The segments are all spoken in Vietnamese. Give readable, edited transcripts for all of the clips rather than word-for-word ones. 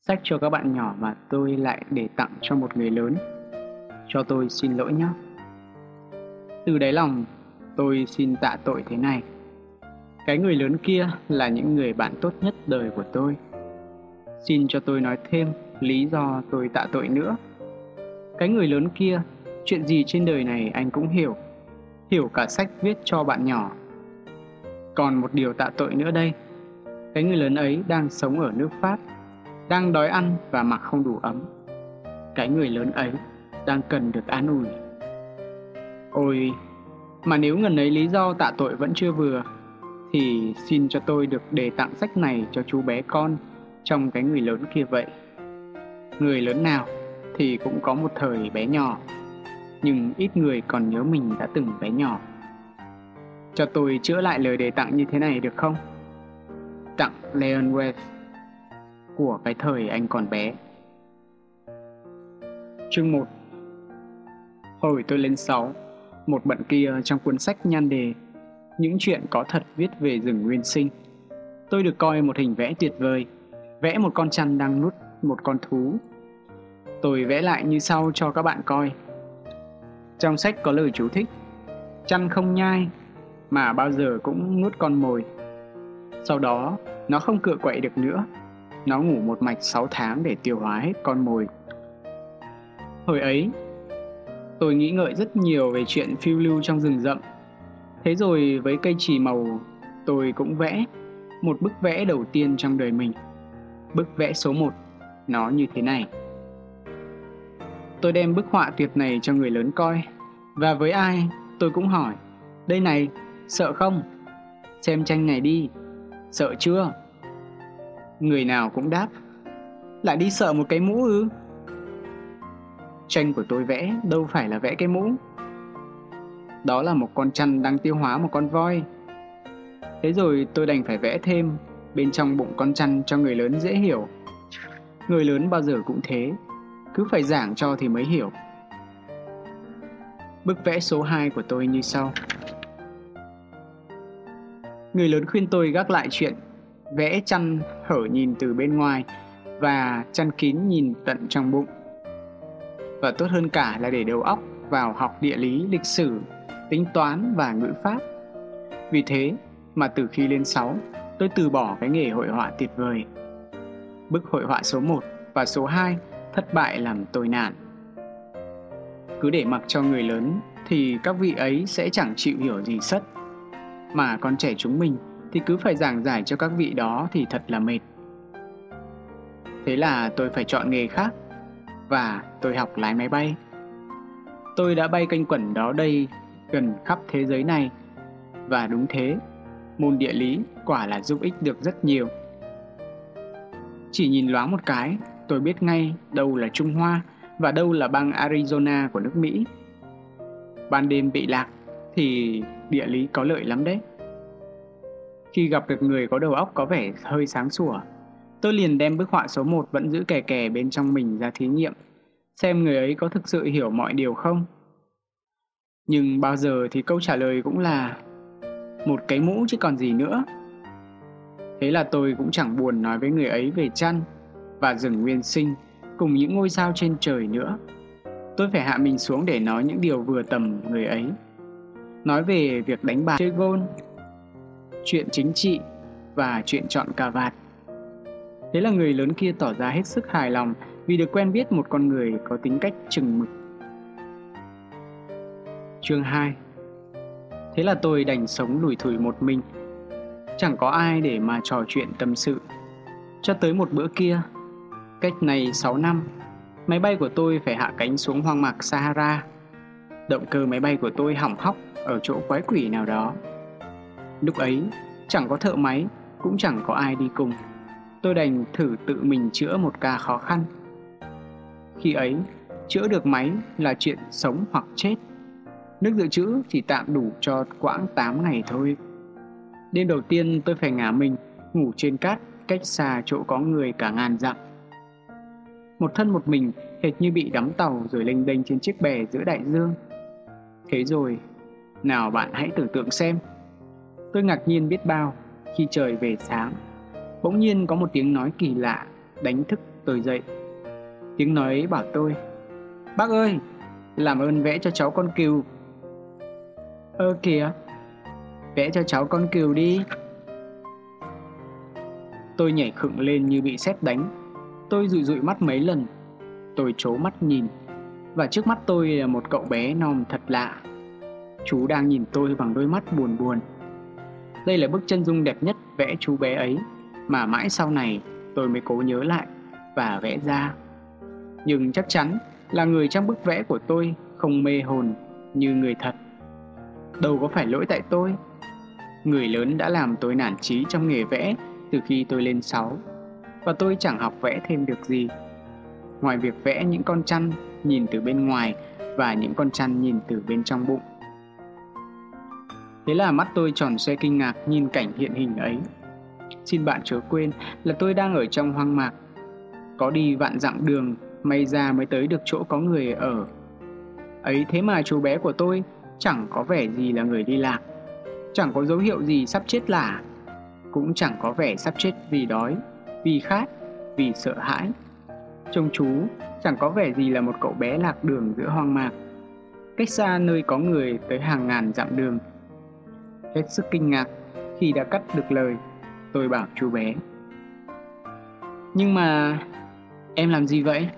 Sách cho các bạn nhỏ mà tôi lại để tặng cho một người lớn. Cho tôi xin lỗi nhé. Từ đáy lòng, tôi xin tạ tội thế này. Cái người lớn kia là những người bạn tốt nhất đời của tôi. Xin cho tôi nói thêm lý do tôi tạ tội nữa. Cái người lớn kia, chuyện gì trên đời này anh cũng hiểu. Hiểu cả sách viết cho bạn nhỏ. Còn một điều tạ tội nữa đây. Cái người lớn ấy đang sống ở nước Pháp, đang đói ăn và mặc không đủ ấm. Cái người lớn ấy đang cần được an ủi. Ôi, mà nếu ngần ấy lý do tạ tội vẫn chưa vừa, thì xin cho tôi được đề tặng sách này cho chú bé con trong cái người lớn kia vậy. Người lớn nào thì cũng có một thời bé nhỏ, nhưng ít người còn nhớ mình đã từng bé nhỏ. Cho tôi chữa lại lời đề tặng như thế này được không? Tặng Leon West, của cái thời anh còn bé. Chương 1. Hồi tôi lên 6, một bận kia trong cuốn sách nhan đề Những chuyện có thật viết về rừng nguyên sinh, tôi được coi một hình vẽ tuyệt vời, vẽ một con chăn đang nuốt một con thú. Tôi vẽ lại như sau cho các bạn coi. Trong sách có lời chú thích: chăn không nhai, mà bao giờ cũng nuốt con mồi. Sau đó, nó không cựa quậy được nữa. Nó ngủ một mạch 6 tháng để tiêu hóa hết con mồi. Hồi ấy, tôi nghĩ ngợi rất nhiều về chuyện phiêu lưu trong rừng rậm. Thế rồi với cây chì màu, tôi cũng vẽ một bức vẽ đầu tiên trong đời mình. Bức vẽ số 1, nó như thế này. Tôi đem bức họa tuyệt này cho người lớn coi, và với ai tôi cũng hỏi: đây này, sợ không? Xem tranh này đi, sợ chưa? Người nào cũng đáp: lại đi sợ một cái mũ ư? Tranh của tôi vẽ đâu phải là vẽ cái mũ. Đó là một con chăn đang tiêu hóa một con voi. Thế rồi tôi đành phải vẽ thêm bên trong bụng con chăn cho người lớn dễ hiểu. Người lớn bao giờ cũng thế, cứ phải giảng cho thì mới hiểu. Bức vẽ số 2 của tôi như sau. Người lớn khuyên tôi gác lại chuyện vẽ chăn hở nhìn từ bên ngoài và chăn kín nhìn tận trong bụng. Và tốt hơn cả là để đầu óc vào học địa lý, lịch sử, tính toán và ngữ pháp. Vì thế mà từ khi lên 6, tôi từ bỏ cái nghề hội họa tuyệt vời. Bức hội họa số 1 và số 2 thất bại làm tôi nản. Cứ để mặc cho người lớn thì các vị ấy sẽ chẳng chịu hiểu gì sất. Mà con trẻ chúng mình thì cứ phải giảng giải cho các vị đó thì thật là mệt. Thế là tôi phải chọn nghề khác, và tôi học lái máy bay. Tôi đã bay quanh quẩn đó đây gần khắp thế giới này. Và đúng thế, môn địa lý quả là giúp ích được rất nhiều. Chỉ nhìn loáng một cái, tôi biết ngay đâu là Trung Hoa và đâu là bang Arizona của nước Mỹ. Ban đêm bị lạc thì địa lý có lợi lắm đấy. Khi gặp được người có đầu óc có vẻ hơi sáng sủa, tôi liền đem bức họa số 1 vẫn giữ kè kè bên trong mình ra thí nghiệm, xem người ấy có thực sự hiểu mọi điều không. Nhưng bao giờ thì câu trả lời cũng là một cái mũ chứ còn gì nữa. Thế là tôi cũng chẳng buồn nói với người ấy về chăn và rừng nguyên sinh cùng những ngôi sao trên trời nữa. Tôi phải hạ mình xuống để nói những điều vừa tầm người ấy. Nói về việc đánh bài, chơi gôn, chuyện chính trị và chuyện chọn cà vạt. Thế là người lớn kia tỏ ra hết sức hài lòng vì được quen biết một con người có tính cách chừng mực. Chương 2. Thế là tôi đành sống lủi thủi một mình. Chẳng có ai để mà trò chuyện tâm sự. Cho tới một bữa kia, cách này 6 năm, máy bay của tôi phải hạ cánh xuống hoang mạc Sahara. Động cơ máy bay của tôi hỏng hóc ở chỗ quái quỷ nào đó. Lúc ấy, chẳng có thợ máy, cũng chẳng có ai đi cùng. Tôi đành thử tự mình chữa một ca khó khăn. Khi ấy, chữa được máy là chuyện sống hoặc chết. Nước dự trữ thì tạm đủ cho quãng 8 ngày thôi. Đêm đầu tiên tôi phải ngả mình, ngủ trên cát cách xa chỗ có người cả ngàn dặm. Một thân một mình, hệt như bị đắm tàu rồi lênh đênh trên chiếc bè giữa đại dương. Thế rồi, nào bạn hãy tưởng tượng xem. Tôi ngạc nhiên biết bao khi trời về sáng. Bỗng nhiên có một tiếng nói kỳ lạ đánh thức Tôi dậy. Tiếng nói ấy bảo tôi: "Bác ơi, làm ơn vẽ cho cháu con cừu." "Ơ kìa, vẽ cho cháu con cừu đi." Tôi nhảy khựng lên như bị sét đánh. Tôi dụi dụi mắt mấy lần. Tôi trố mắt nhìn, và trước mắt tôi là một cậu bé non thật lạ. Chú đang nhìn tôi bằng đôi mắt buồn buồn. Đây là bức chân dung đẹp nhất vẽ chú bé ấy, mà mãi sau này tôi mới cố nhớ lại và vẽ ra. Nhưng chắc chắn là người trong bức vẽ của tôi không mê hồn như người thật. Đâu có phải lỗi tại tôi. Người lớn đã làm tôi nản chí trong nghề vẽ từ khi tôi lên 6, và tôi chẳng học vẽ thêm được gì, ngoài việc vẽ những con chăn nhìn từ bên ngoài và những con chăn nhìn từ bên trong bụng. Thế là mắt tôi tròn xoe kinh ngạc nhìn cảnh hiện hình ấy. Xin bạn chớ quên là tôi đang ở trong hoang mạc. Có đi vạn dặm đường, may ra mới tới được chỗ có người ở. Ấy thế mà chú bé của tôi chẳng có vẻ gì là người đi lạc, chẳng có dấu hiệu gì sắp chết lả, cũng chẳng có vẻ sắp chết vì đói, vì khát, vì sợ hãi. Trông chú chẳng có vẻ gì là một cậu bé lạc đường giữa hoang mạc, cách xa nơi có người tới hàng ngàn dặm đường. Hết sức kinh ngạc khi đã cắt được lời, tôi bảo chú bé: "Nhưng mà em làm gì vậy?"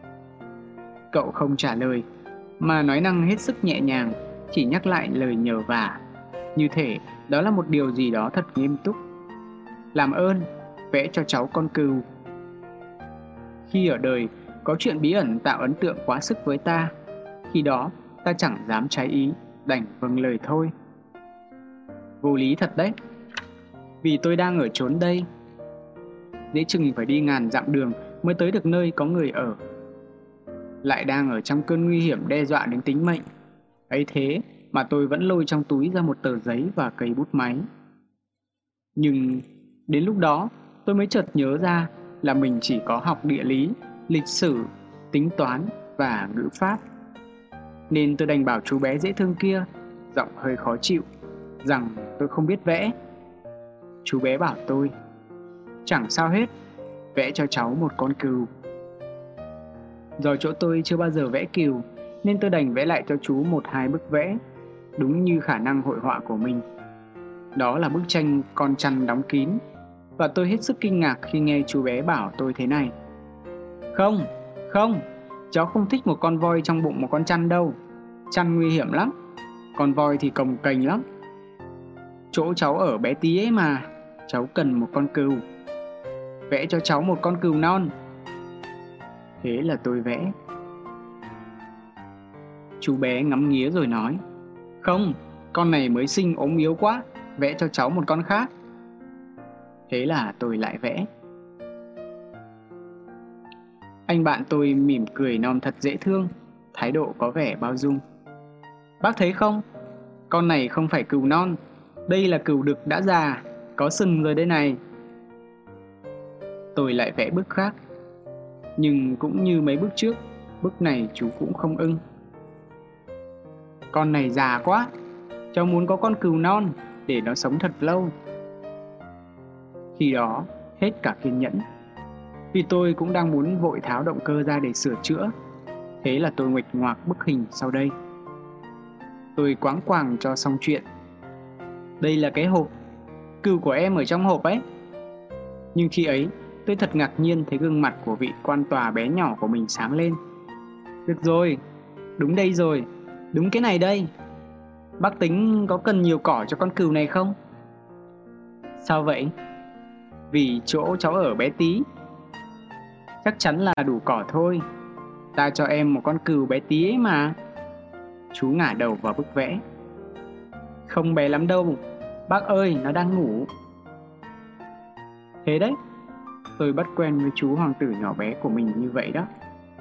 Cậu không trả lời, mà nói năng hết sức nhẹ nhàng, chỉ nhắc lại lời nhờ vả, như thể đó là một điều gì đó thật nghiêm túc. "Làm ơn, vẽ cho cháu con cừu." Khi ở đời, có chuyện bí ẩn tạo ấn tượng quá sức với ta. Khi đó, ta chẳng dám trái ý, đành vâng lời thôi. Vô lý thật đấy. Vì tôi đang ở chốn đây, dễ chừng phải đi ngàn dặm đường mới tới được nơi có người ở. Lại đang ở trong cơn nguy hiểm đe dọa đến tính mệnh. Ấy thế mà tôi vẫn lôi trong túi ra một tờ giấy và cây bút máy. Nhưng đến lúc đó tôi mới chợt nhớ ra là mình chỉ có học địa lý, lịch sử, tính toán và ngữ pháp. Nên tôi đành bảo chú bé dễ thương kia, giọng hơi khó chịu, rằng tôi không biết vẽ. Chú bé bảo tôi: "Chẳng sao hết, vẽ cho cháu một con cừu." Do chỗ tôi chưa bao giờ vẽ cừu, nên tôi đành vẽ lại cho chú 1-2 bức vẽ, đúng như khả năng hội họa của mình. Đó là bức tranh con chăn đóng kín, và tôi hết sức kinh ngạc khi nghe chú bé bảo tôi thế này: "Không, không, cháu không thích một con voi trong bụng một con chăn đâu. Chăn nguy hiểm lắm, con voi thì cồng kềnh lắm. Chỗ cháu ở bé tí ấy mà, cháu cần một con cừu. Vẽ cho cháu một con cừu non." Thế là tôi vẽ. Chú bé ngắm nghía rồi nói: "Không, con này mới sinh ốm yếu quá, vẽ cho cháu một con khác." Thế là tôi lại vẽ. Anh bạn tôi mỉm cười non thật dễ thương, thái độ có vẻ bao dung. "Bác thấy không, con này không phải cừu non, đây là cừu đực đã già, có sừng rồi đây này." Tôi lại vẽ bức khác, nhưng cũng như mấy bức trước, bức này chú cũng không ưng. "Con này già quá, cháu muốn có con cừu non để nó sống thật lâu." Khi đó hết cả kiên nhẫn, vì tôi cũng đang muốn vội tháo động cơ ra để sửa chữa. Thế là tôi nguệch ngoạc bức hình sau đây. Tôi quáng quàng cho xong chuyện: "Đây là cái hộp, cừu của em ở trong hộp ấy." Nhưng khi ấy tôi thật ngạc nhiên thấy gương mặt của vị quan tòa bé nhỏ của mình sáng lên. "Được rồi, đúng đây rồi, đúng cái này đây. Bác tính có cần nhiều cỏ cho con cừu này không?" "Sao vậy?" "Vì chỗ cháu ở bé tí." "Chắc chắn là đủ cỏ thôi. Ta cho em một con cừu bé tí ấy mà." Chú ngả đầu vào bức vẽ. "Không bé lắm đâu, bác ơi, nó đang ngủ." Thế đấy, tôi bắt quen với chú hoàng tử nhỏ bé của mình như vậy đó.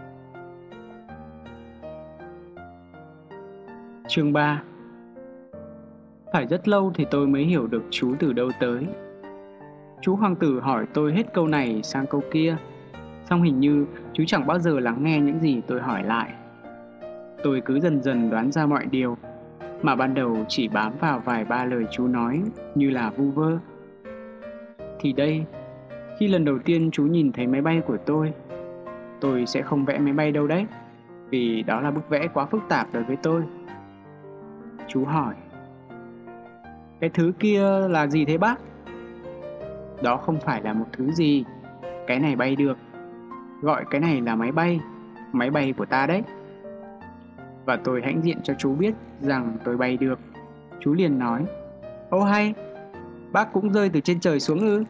Chương 3. Phải rất lâu thì tôi mới hiểu được chú từ đâu tới. Chú hoàng tử hỏi tôi hết câu này sang câu kia, song hình như chú chẳng bao giờ lắng nghe những gì tôi hỏi lại. Tôi cứ dần dần đoán ra mọi điều, mà ban đầu chỉ bám vào vài ba lời chú nói như là vu vơ. Thì đây, Khi lần đầu tiên chú nhìn thấy máy bay của tôi sẽ không vẽ máy bay đâu đấy, vì đó là bức vẽ quá phức tạp đối với tôi. Chú hỏi, cái thứ kia là gì thế bác? Đó không phải là một thứ gì, cái này bay được. Gọi cái này là máy bay của ta đấy. Và tôi hãnh diện cho chú biết rằng tôi bay được. Chú liền nói, ô hay, bác cũng rơi từ trên trời xuống ư?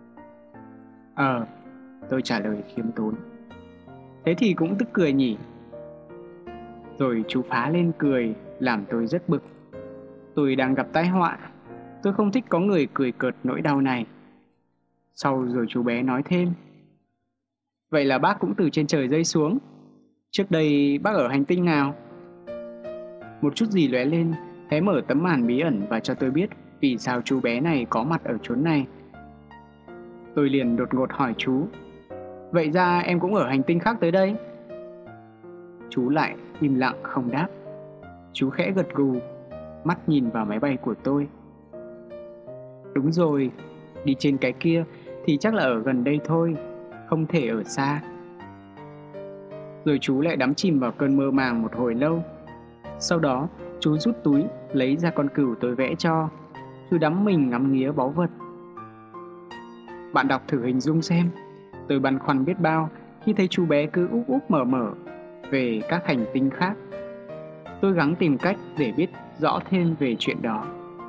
Tôi trả lời khiêm tốn. Thế thì cũng tức cười nhỉ? Rồi chú phá lên cười, làm tôi rất bực. Tôi đang gặp tai họa, tôi không thích có người cười cợt nỗi đau này. Sau rồi chú bé nói thêm, vậy là bác cũng từ trên trời rơi xuống. Trước đây bác ở hành tinh nào? Một chút gì lóe lên, hé mở tấm màn bí ẩn và cho tôi biết vì sao chú bé này có mặt ở chốn này. Tôi liền đột ngột hỏi chú, vậy ra em cũng ở hành tinh khác tới đây? Chú lại im lặng không đáp. Chú khẽ gật gù, mắt nhìn vào máy bay của tôi. Đúng rồi, đi trên cái kia thì chắc là ở gần đây thôi, không thể ở xa. Rồi chú lại đắm chìm vào cơn mơ màng một hồi lâu. Sau đó, chú rút túi, lấy ra con cừu tôi vẽ cho. Chú đắm mình ngắm nghía báu vật. Bạn đọc thử hình dung xem. Tôi băn khoăn biết bao khi thấy chú bé cứ úp úp mở mở về các hành tinh khác. Tôi gắng tìm cách để biết rõ thêm về chuyện đó.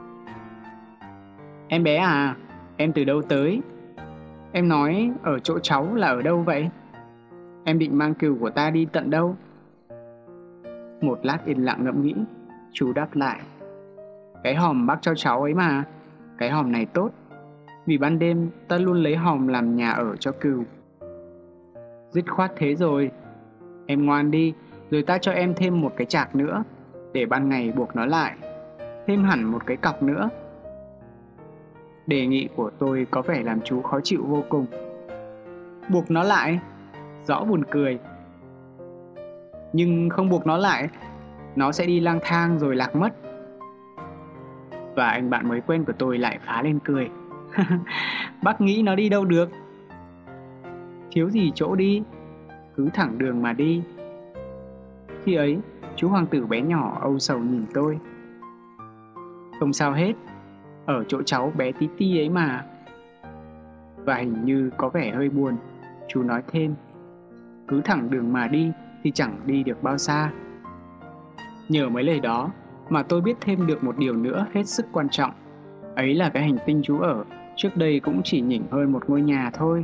Em bé à, em từ đâu tới? Em nói ở chỗ cháu là ở đâu vậy? Em định mang cừu của ta đi tận đâu? Một lát yên lặng ngẫm nghĩ, chú đáp lại, cái hòm bác cho cháu ấy mà. Cái hòm này tốt, vì ban đêm ta luôn lấy hòm làm nhà ở cho cừu. Dứt khoát thế rồi. Em ngoan đi, rồi ta cho em thêm một cái chạc nữa, để ban ngày buộc nó lại. Thêm hẳn một cái cọc nữa. Đề nghị của tôi có vẻ làm chú khó chịu vô cùng. Buộc nó lại? Rõ buồn cười. Nhưng không buộc nó lại, nó sẽ đi lang thang rồi lạc mất. Và anh bạn mới quen của tôi lại phá lên cười. Bác nghĩ nó đi đâu được? Thiếu gì chỗ đi, cứ thẳng đường mà đi. Khi ấy, chú hoàng tử bé nhỏ âu sầu nhìn tôi. Không sao hết, ở chỗ cháu bé tí ti ấy mà. Và hình như có vẻ hơi buồn, chú nói thêm, cứ thẳng đường mà đi thì chẳng đi được bao xa. Nhờ mấy lời đó mà tôi biết thêm được một điều nữa hết sức quan trọng. Ấy là cái hành tinh chú ở trước đây cũng chỉ nhỉnh hơn một ngôi nhà thôi.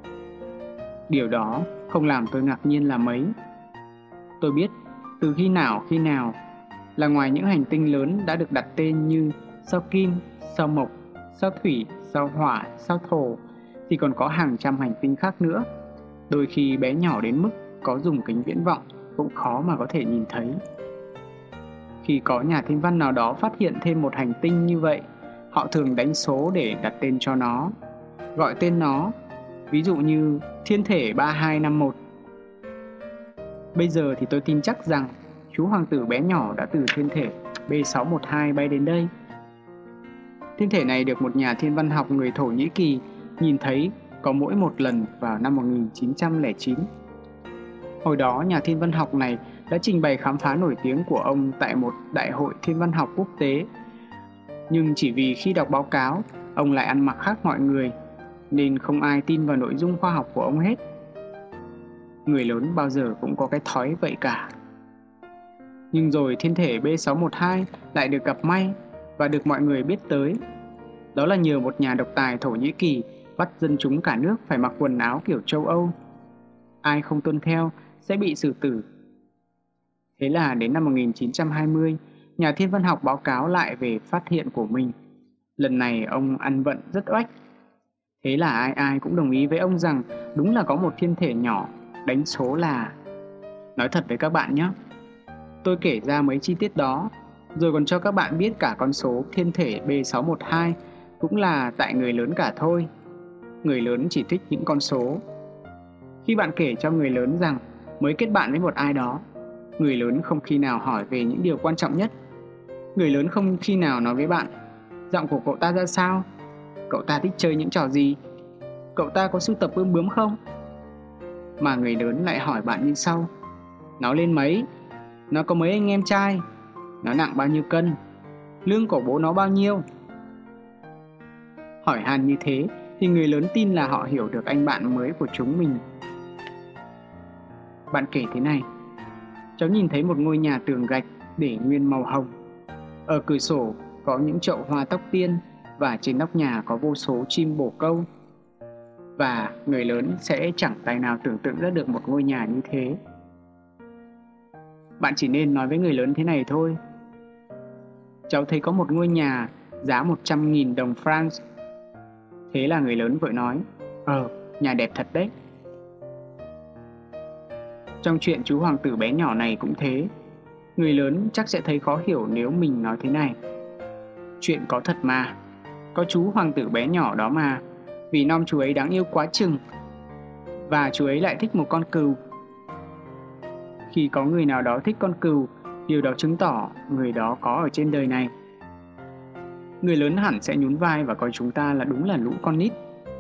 Điều đó không làm tôi ngạc nhiên là mấy. Tôi biết từ khi nào là ngoài những hành tinh lớn đã được đặt tên như sao Kim, sao Mộc, sao Thủy, sao Hỏa, sao Thổ, thì còn có hàng trăm hành tinh khác nữa. Đôi khi bé nhỏ đến mức có dùng kính viễn vọng cũng khó mà có thể nhìn thấy. Khi có nhà thiên văn nào đó phát hiện thêm một hành tinh như vậy, họ thường đánh số để đặt tên cho nó, gọi tên nó, ví dụ như thiên thể 3251. Bây giờ thì tôi tin chắc rằng chú hoàng tử bé nhỏ đã từ thiên thể B612 bay đến đây. Thiên thể này được một nhà thiên văn học người Thổ Nhĩ Kỳ nhìn thấy có mỗi một lần vào năm 1909. Hồi đó, nhà thiên văn học này đã trình bày khám phá nổi tiếng của ông tại một đại hội thiên văn học quốc tế. Nhưng chỉ vì khi đọc báo cáo, ông lại ăn mặc khác mọi người, nên không ai tin vào nội dung khoa học của ông hết. Người lớn bao giờ cũng có cái thói vậy cả. Nhưng rồi thiên thể B612 lại được gặp may và được mọi người biết tới. Đó là nhờ một nhà độc tài Thổ Nhĩ Kỳ bắt dân chúng cả nước phải mặc quần áo kiểu châu Âu. Ai không tuân theo sẽ bị xử tử. Thế là đến năm 1920, nhà thiên văn học báo cáo lại về phát hiện của mình. Lần này ông ăn vận rất oách. Thế là ai cũng đồng ý với ông rằng đúng là có một thiên thể nhỏ, đánh số là... Nói thật với các bạn nhé, tôi kể ra mấy chi tiết đó, rồi còn cho các bạn biết cả con số thiên thể B612 cũng là tại người lớn cả thôi. Người lớn chỉ thích những con số. Khi bạn kể cho người lớn rằng mới kết bạn với một ai đó, người lớn không khi nào hỏi về những điều quan trọng nhất. Người lớn không khi nào nói với bạn giọng của cậu ta ra sao, cậu ta thích chơi những trò gì. cậu ta có sưu tập bướm bướm không? Mà người lớn lại hỏi bạn như sau: nó lên mấy? Nó có mấy anh em trai? Nó nặng bao nhiêu cân? Lương của bố nó bao nhiêu? Hỏi han như thế thì người lớn tin là họ hiểu được anh bạn mới của chúng mình. Bạn kể thế này: cháu nhìn thấy một ngôi nhà tường gạch để nguyên màu hồng. Ở cửa sổ có những chậu hoa tóc tiên và trên nóc nhà có vô số chim bồ câu. Và người lớn sẽ chẳng tài nào tưởng tượng ra được một ngôi nhà như thế. Bạn chỉ nên nói với người lớn thế này thôi: cháu thấy có một ngôi nhà giá 100.000 đồng France. Thế là người lớn vội nói: nhà đẹp thật đấy. Trong chuyện chú hoàng tử bé nhỏ này cũng thế. Người lớn chắc sẽ thấy khó hiểu nếu mình nói thế này: chuyện có thật mà, có chú hoàng tử bé nhỏ đó mà, vì nom chú ấy đáng yêu quá chừng. Và chú ấy lại thích một con cừu. Khi có người nào đó thích con cừu, điều đó chứng tỏ người đó có ở trên đời này. Người lớn hẳn sẽ nhún vai và coi chúng ta là đúng là lũ con nít.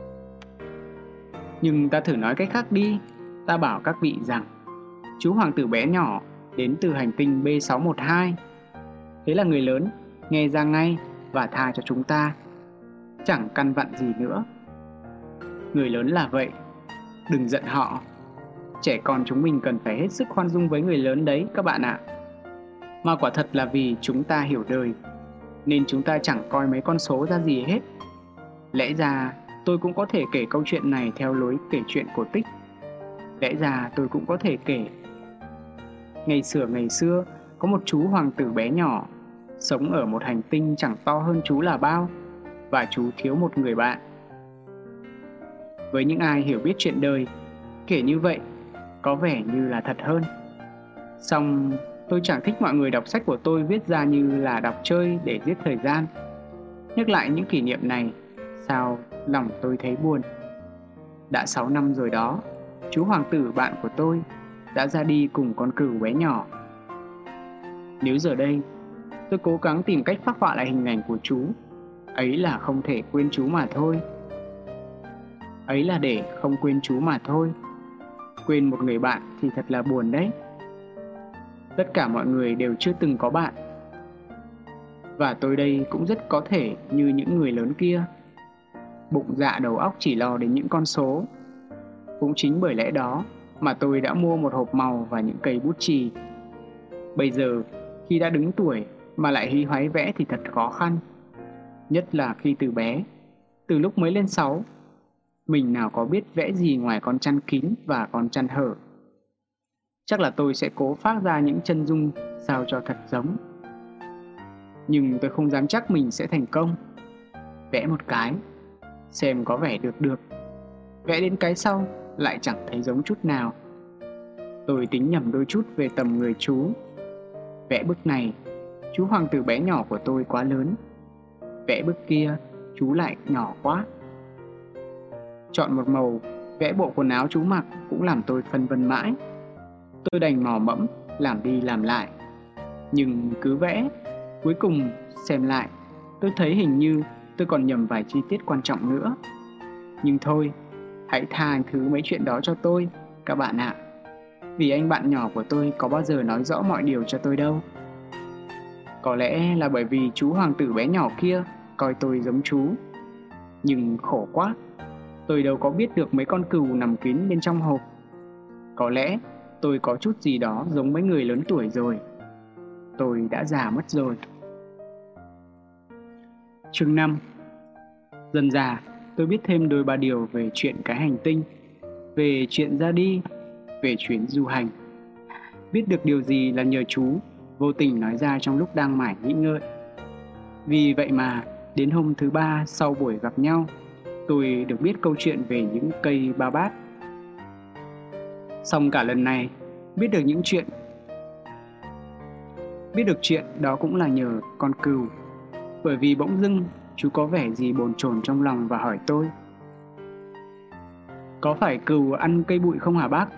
Nhưng ta thử nói cách khác đi. Ta bảo các vị rằng chú hoàng tử bé nhỏ đến từ hành tinh B612. Thế là người lớn nghe ra ngay và tha cho chúng ta, chẳng căn vặn gì nữa. Người lớn là vậy, đừng giận họ. Trẻ con chúng mình cần phải hết sức khoan dung với người lớn đấy các bạn ạ. Mà quả thật là vì chúng ta hiểu đời, nên chúng ta chẳng coi mấy con số ra gì hết. Lẽ ra tôi cũng có thể kể câu chuyện này theo lối kể chuyện cổ tích. Lẽ ra tôi cũng có thể kể: ngày xưa có một chú hoàng tử bé nhỏ sống ở một hành tinh chẳng to hơn chú là bao, và chú thiếu một người bạn. Với những ai hiểu biết chuyện đời, kể như vậy có vẻ như là thật hơn. Song tôi chẳng thích mọi người đọc sách của tôi viết ra như là đọc chơi để giết thời gian. Nhắc lại những kỷ niệm này, sao lòng tôi thấy buồn. Đã 6 năm rồi đó, chú hoàng tử bạn của tôi đã ra đi cùng con cừu bé nhỏ. Nếu giờ đây tôi cố gắng tìm cách phác họa lại hình ảnh của chú, ấy là không thể quên chú mà thôi. Ấy là để không quên chú mà thôi. Quên một người bạn thì thật là buồn đấy. Tất cả mọi người đều chưa từng có bạn. Và tôi đây cũng rất có thể như những người lớn kia, bụng dạ đầu óc chỉ lo đến những con số. Cũng chính bởi lẽ đó mà tôi đã mua một hộp màu và những cây bút chì. Bây giờ khi đã đứng tuổi mà lại hí hoáy vẽ thì thật khó khăn. Nhất là khi từ bé, từ lúc mới lên 6, mình nào có biết vẽ gì ngoài con chăn kín và con chăn hở. Chắc là tôi sẽ cố phác ra những chân dung sao cho thật giống. Nhưng tôi không dám chắc mình sẽ thành công. Vẽ một cái, xem có vẻ được. Vẽ đến cái sau lại chẳng thấy giống chút nào. Tôi tính nhầm đôi chút về tầm người chú. Vẽ bức này, chú hoàng tử bé nhỏ của tôi quá lớn. Vẽ bức kia, chú lại nhỏ quá. Chọn một màu, vẽ bộ quần áo chú mặc cũng làm tôi phân vân mãi. Tôi đành mò mẫm, làm đi làm lại. Nhưng cứ vẽ, cuối cùng xem lại, tôi thấy hình như tôi còn nhầm vài chi tiết quan trọng nữa. Nhưng thôi, hãy tha thứ mấy chuyện đó cho tôi, các bạn ạ. Vì anh bạn nhỏ của tôi có bao giờ nói rõ mọi điều cho tôi đâu. Có lẽ là bởi vì chú hoàng tử bé nhỏ kia coi tôi giống chú. Nhưng khổ quá, tôi đâu có biết được mấy con cừu nằm kín bên trong hộp. Có lẽ tôi có chút gì đó giống mấy người lớn tuổi rồi. Tôi đã già mất rồi. Chương 5. Dần dà tôi biết thêm đôi ba điều về chuyện cái hành tinh, về chuyện ra đi, về chuyến du hành. Biết được điều gì là nhờ chú vô tình nói ra trong lúc đang mải nghĩ ngợi. Vì vậy mà đến hôm thứ 3 sau buổi gặp nhau, tôi được biết câu chuyện về những cây ba bát. Xong cả lần này, biết được chuyện đó cũng là nhờ con cừu. Bởi vì bỗng dưng chú có vẻ gì bồn chồn trong lòng và hỏi tôi: có phải cừu ăn cây bụi không hả bác?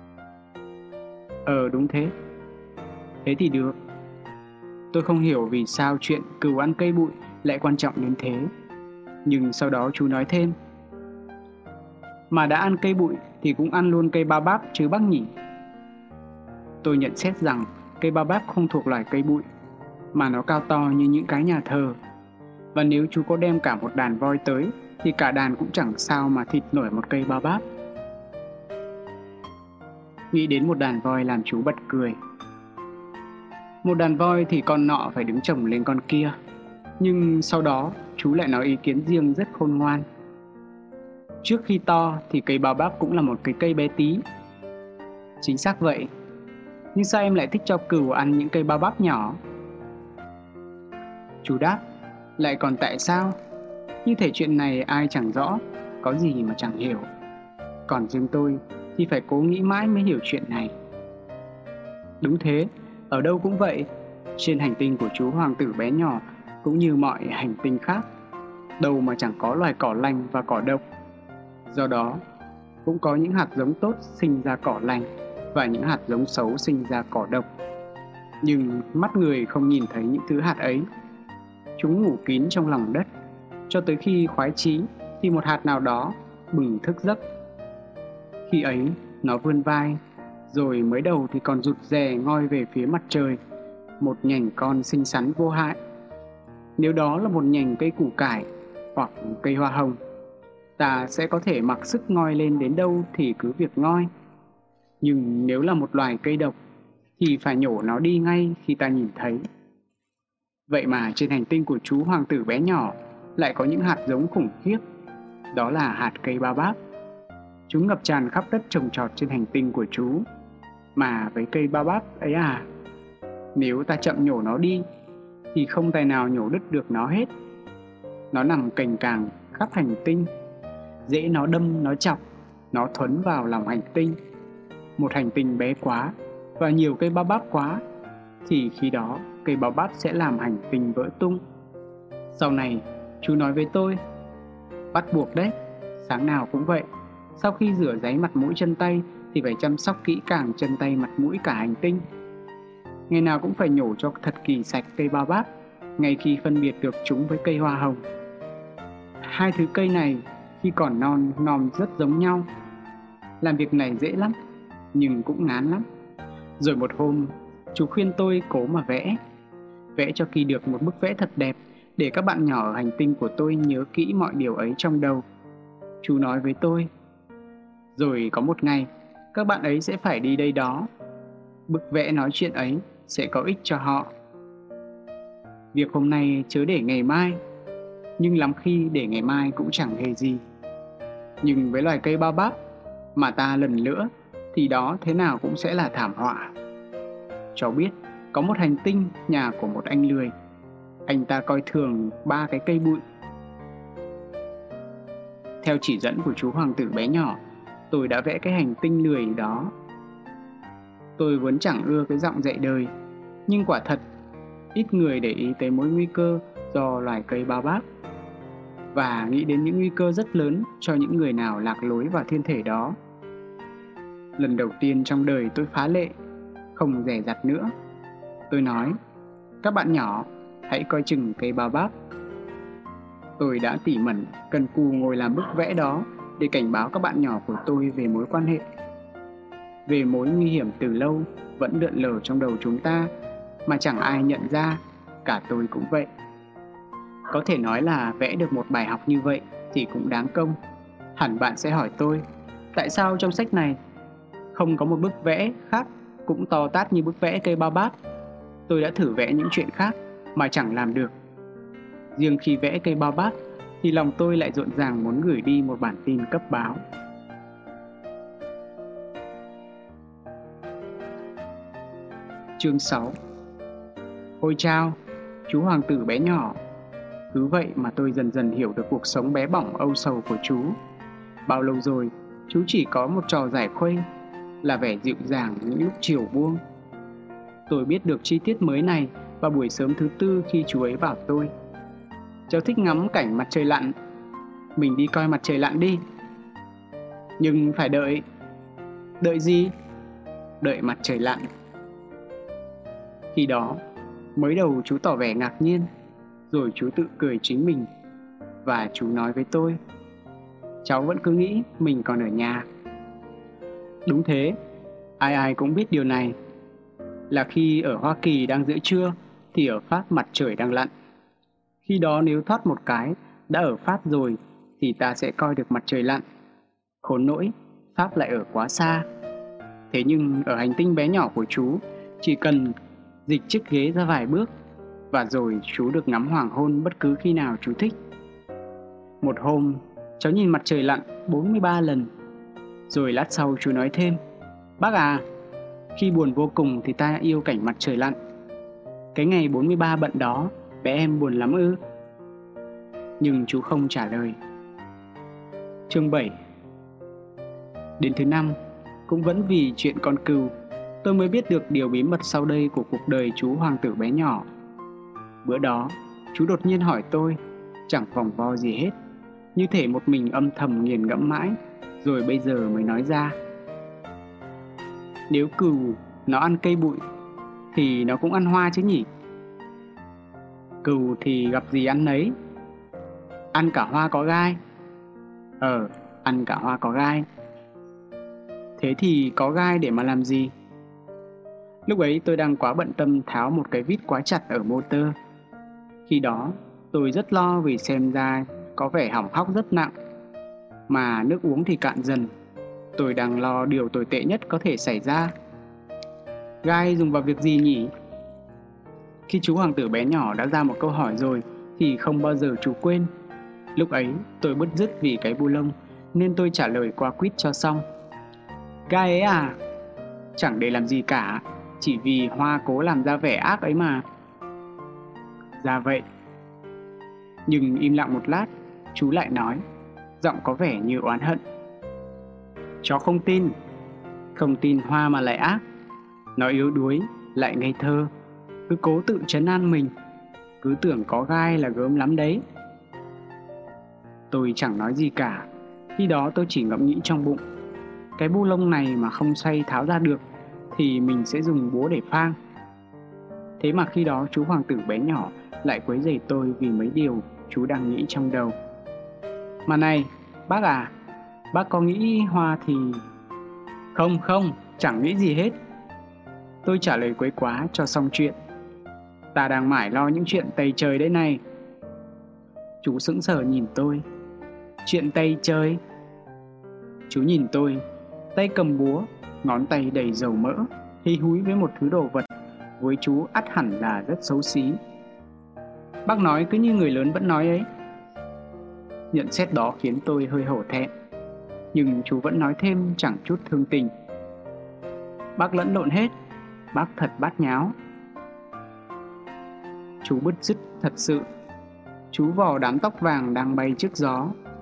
Đúng thế. Thế thì được. Tôi không hiểu vì sao chuyện cừu ăn cây bụi lại quan trọng đến thế. Nhưng sau đó chú nói thêm: Mà đã ăn cây bụi thì cũng ăn luôn cây bao báp chứ bác nhỉ? Tôi nhận xét rằng cây bao báp không thuộc loài cây bụi, mà nó cao to như những cái nhà thờ. Và nếu chú có đem cả một đàn voi tới, thì cả đàn cũng chẳng sao mà thịt nổi một cây bao báp. Nghĩ đến một đàn voi làm chú bật cười. Một đàn voi thì con nọ phải đứng chồng lên con kia. Nhưng sau đó chú lại nói ý kiến riêng rất khôn ngoan. Trước khi to thì cây bao báp cũng là một cái cây bé tí. Chính xác vậy. Nhưng sao em lại thích cho cừu ăn những cây bao báp nhỏ? Chú đáp, lại còn tại sao? Như thể chuyện này ai chẳng rõ, có gì mà chẳng hiểu. Còn riêng tôi thì phải cố nghĩ mãi mới hiểu chuyện này. Đúng thế, ở đâu cũng vậy. Trên hành tinh của chú hoàng tử bé nhỏ cũng như mọi hành tinh khác, đâu mà chẳng có loài cỏ lành và cỏ độc. Do đó, cũng có những hạt giống tốt sinh ra cỏ lành và những hạt giống xấu sinh ra cỏ độc. Nhưng mắt người không nhìn thấy những thứ hạt ấy. Chúng ngủ kín trong lòng đất, cho tới khi khoái chí thì một hạt nào đó bừng thức giấc. Khi ấy, nó vươn vai, rồi mới đầu thì còn rụt rè ngoi về phía mặt trời, một nhành con xinh xắn vô hại. Nếu đó là một nhành cây củ cải hoặc cây hoa hồng, ta sẽ có thể mặc sức ngoi lên đến đâu thì cứ việc ngoi. Nhưng nếu là một loài cây độc thì phải nhổ nó đi ngay khi ta nhìn thấy. Vậy mà trên hành tinh của chú hoàng tử bé nhỏ lại có những hạt giống khủng khiếp. Đó là hạt cây bao báp. Chúng ngập tràn khắp đất trồng trọt trên hành tinh của chú. Mà với cây bao báp ấy nếu ta chậm nhổ nó đi thì không tài nào nhổ đứt được nó hết. Nó nằm cành càng khắp hành tinh. Dễ nó đâm, nó chọc, nó thuấn vào lòng hành tinh. Một hành tinh bé quá và nhiều cây bao báp quá, thì khi đó cây bao báp sẽ làm hành tinh vỡ tung. Sau này, chú nói với tôi, bắt buộc đấy, sáng nào cũng vậy. Sau khi rửa ráy mặt mũi chân tay thì phải chăm sóc kỹ càng chân tay mặt mũi cả hành tinh. Ngày nào cũng phải nhổ cho thật kỳ sạch cây bao báp, ngay khi phân biệt được chúng với cây hoa hồng. Hai thứ cây này khi còn non nom rất giống nhau. Làm việc này dễ lắm, nhưng cũng ngán lắm. Rồi một hôm, chú khuyên tôi cố mà vẽ cho kỳ được một bức vẽ thật đẹp để các bạn nhỏ ở hành tinh của tôi nhớ kỹ mọi điều ấy trong đầu. Chú nói với tôi, rồi có một ngày, các bạn ấy sẽ phải đi đây đó. Bức vẽ nói chuyện ấy sẽ có ích cho họ. Việc hôm nay chớ để ngày mai, nhưng lắm khi để ngày mai cũng chẳng hề gì. Nhưng với loài cây bao báp mà ta lần nữa thì đó thế nào cũng sẽ là thảm họa. Cháu biết có một hành tinh nhà của một anh lười. Anh ta coi thường 3 cái cây bụi. Theo chỉ dẫn của chú hoàng tử bé nhỏ, tôi đã vẽ cái hành tinh lười đó. Tôi vốn chẳng ưa cái giọng dạy đời, nhưng quả thật ít người để ý tới mối nguy cơ do loài cây bao báp và nghĩ đến những nguy cơ rất lớn cho những người nào lạc lối vào thiên thể đó. Lần đầu tiên trong đời tôi phá lệ, không dè dặt nữa. Tôi nói, các bạn nhỏ, hãy coi chừng cây bao báp. Tôi đã tỉ mẩn, cần cù ngồi làm bức vẽ đó để cảnh báo các bạn nhỏ của tôi về mối quan hệ, về mối nguy hiểm từ lâu vẫn lượn lờ trong đầu chúng ta mà chẳng ai nhận ra, cả tôi cũng vậy. Có thể nói là vẽ được một bài học như vậy thì cũng đáng công. Hẳn bạn sẽ hỏi tôi, tại sao trong sách này không có một bức vẽ khác cũng to tát như bức vẽ cây bao báp? Tôi đã thử vẽ những chuyện khác mà chẳng làm được. Riêng khi vẽ cây bao báp thì lòng tôi lại rộn ràng muốn gửi đi một bản tin cấp báo. Chương 6. Ôi chao, chú hoàng tử bé nhỏ. Cứ vậy mà tôi dần dần hiểu được cuộc sống bé bỏng âu sầu của chú. Bao lâu rồi, chú chỉ có một trò giải khuây là vẻ dịu dàng những lúc chiều buông. Tôi biết được chi tiết mới này vào buổi sớm thứ tư khi chú ấy bảo tôi, cháu thích ngắm cảnh mặt trời lặn, mình đi coi mặt trời lặn đi. Nhưng phải đợi. Đợi gì? Đợi mặt trời lặn. Khi đó, mới đầu chú tỏ vẻ ngạc nhiên, rồi chú tự cười chính mình, và chú nói với tôi, cháu vẫn cứ nghĩ mình còn ở nhà. Đúng thế, ai ai cũng biết điều này, là khi ở Hoa Kỳ đang giữa trưa thì ở Pháp mặt trời đang lặn. Khi đó nếu thoát một cái đã ở Pháp rồi thì ta sẽ coi được mặt trời lặn. Khốn nỗi, Pháp lại ở quá xa. Thế nhưng ở hành tinh bé nhỏ của chú, chỉ cần dịch chiếc ghế ra vài bước và rồi chú được ngắm hoàng hôn bất cứ khi nào chú thích. Một hôm, cháu nhìn mặt trời lặn 43 lần. Rồi lát sau chú nói thêm: "Bác à, khi buồn vô cùng thì ta yêu cảnh mặt trời lặn. Cái ngày 43 bận đó, bé em buồn lắm ư?" Nhưng chú không trả lời. Chương 7. Đến thứ 5, cũng vẫn vì chuyện con cừu, tôi mới biết được điều bí mật sau đây của cuộc đời chú hoàng tử bé nhỏ. Bữa đó, chú đột nhiên hỏi tôi, chẳng vòng vo gì hết, như thể một mình âm thầm nghiền ngẫm mãi, rồi bây giờ mới nói ra: "Nếu cừu nó ăn cây bụi thì nó cũng ăn hoa chứ nhỉ?" "Cừu thì gặp gì ăn nấy. Ăn cả hoa có gai." Ăn cả hoa có gai." "Thế thì có gai để mà làm gì?" Lúc ấy tôi đang quá bận tâm tháo một cái vít quá chặt ở motor. Khi đó tôi rất lo vì xem ra có vẻ hỏng hóc rất nặng, mà nước uống thì cạn dần. Tôi đang lo điều tồi tệ nhất có thể xảy ra. Gai dùng vào việc gì nhỉ? Khi chú hoàng tử bé nhỏ đã ra một câu hỏi rồi thì không bao giờ chú quên. Lúc ấy tôi bứt rứt vì cái bu lông nên tôi trả lời qua quýt cho xong. "Gai ấy à? Chẳng để làm gì cả, chỉ vì Hoa cố làm ra vẻ ác ấy mà." "Ra vậy." Nhưng im lặng một lát, chú lại nói, giọng có vẻ như oán hận: "Cháu không tin. Không tin Hoa mà lại ác. Nó yếu đuối, lại ngây thơ, cứ cố tự trấn an mình, cứ tưởng có gai là gớm lắm đấy." Tôi chẳng nói gì cả. Khi đó tôi chỉ ngẫm nghĩ trong bụng, cái bu lông này mà không xoay tháo ra được thì mình sẽ dùng búa để phang. Thế mà khi đó chú hoàng tử bé nhỏ lại quấy rầy tôi vì mấy điều chú đang nghĩ trong đầu. "Mà này, bác à, bác có nghĩ Hoa thì..." Không, chẳng nghĩ gì hết." Tôi trả lời quấy quá cho xong chuyện. "Ta đang mải lo những chuyện tày trời đây này." Chú sững sờ nhìn tôi. "Chuyện tày trời?" Chú nhìn tôi, tay cầm búa, ngón tay đầy dầu mỡ, hí húi với một thứ đồ vật với chú ắt hẳn là rất xấu xí. "Bác nói cứ như người lớn vẫn nói ấy." Nhận xét đó khiến tôi hơi hổ thẹn, nhưng chú vẫn nói thêm chẳng chút thương tình: "Bác lẫn lộn hết, bác thật bát nháo." Chú bứt rứt thật sự. Chú vò đám tóc vàng đang bay trước gió.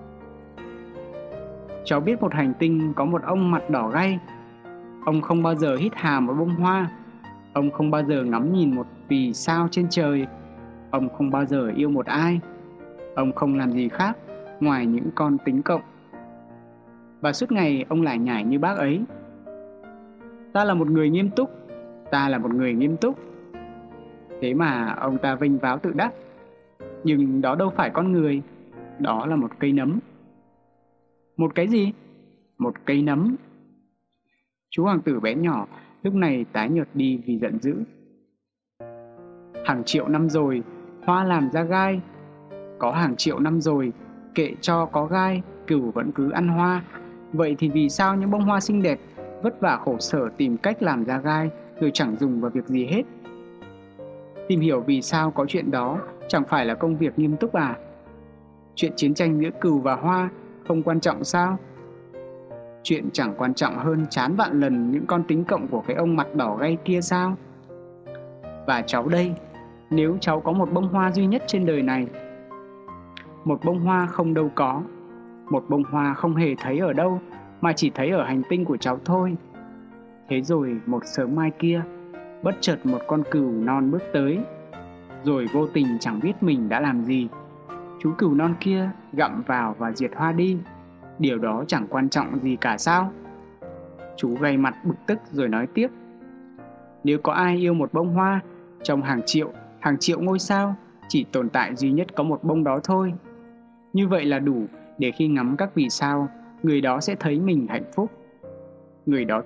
"Cháu biết một hành tinh có một ông mặt đỏ gay. Ông không bao giờ hít hà một bông hoa. Ông không bao giờ ngắm nhìn một vì sao trên trời. Ông không bao giờ yêu một ai. Ông không làm gì khác ngoài những con tính cộng. Và suốt ngày ông lải nhải như bác ấy: Ta là một người nghiêm túc, ta là một người nghiêm túc." Thế mà ông ta vênh váo tự đắc. Nhưng đó đâu phải con người, đó là một cây nấm. "Một cái gì?" "Một cây nấm." Chú hoàng tử bé nhỏ lúc này tái nhợt đi vì giận dữ. "Hàng triệu năm rồi, Hoa làm ra gai. Có hàng triệu năm rồi, kệ cho có gai, cừu vẫn cứ ăn hoa. Vậy thì vì sao những bông hoa xinh đẹp vất vả khổ sở tìm cách làm ra gai rồi chẳng dùng vào việc gì hết? Tìm hiểu vì sao có chuyện đó chẳng phải là công việc nghiêm túc à? Chuyện chiến tranh giữa cừu và Hoa không quan trọng sao? Chuyện chẳng quan trọng hơn chán vạn lần những con tính cộng của cái ông mặt đỏ gay kia sao? Và cháu đây, nếu cháu có một bông hoa duy nhất trên đời này, một bông hoa không đâu có, một bông hoa không hề thấy ở đâu mà chỉ thấy ở hành tinh của cháu thôi. Thế rồi một sớm mai kia, bất chợt một con cừu non bước tới, rồi vô tình chẳng biết mình đã làm gì, chú cừu non kia gặm vào và diệt hoa đi. Điều đó chẳng quan trọng gì cả sao?" Chú gay mặt bực tức rồi nói tiếp: "Nếu có ai yêu một bông hoa, trong hàng triệu ngôi sao, chỉ tồn tại duy nhất có một bông đó thôi. Như vậy là đủ để khi ngắm các vì sao, người đó sẽ thấy mình hạnh phúc. Người đó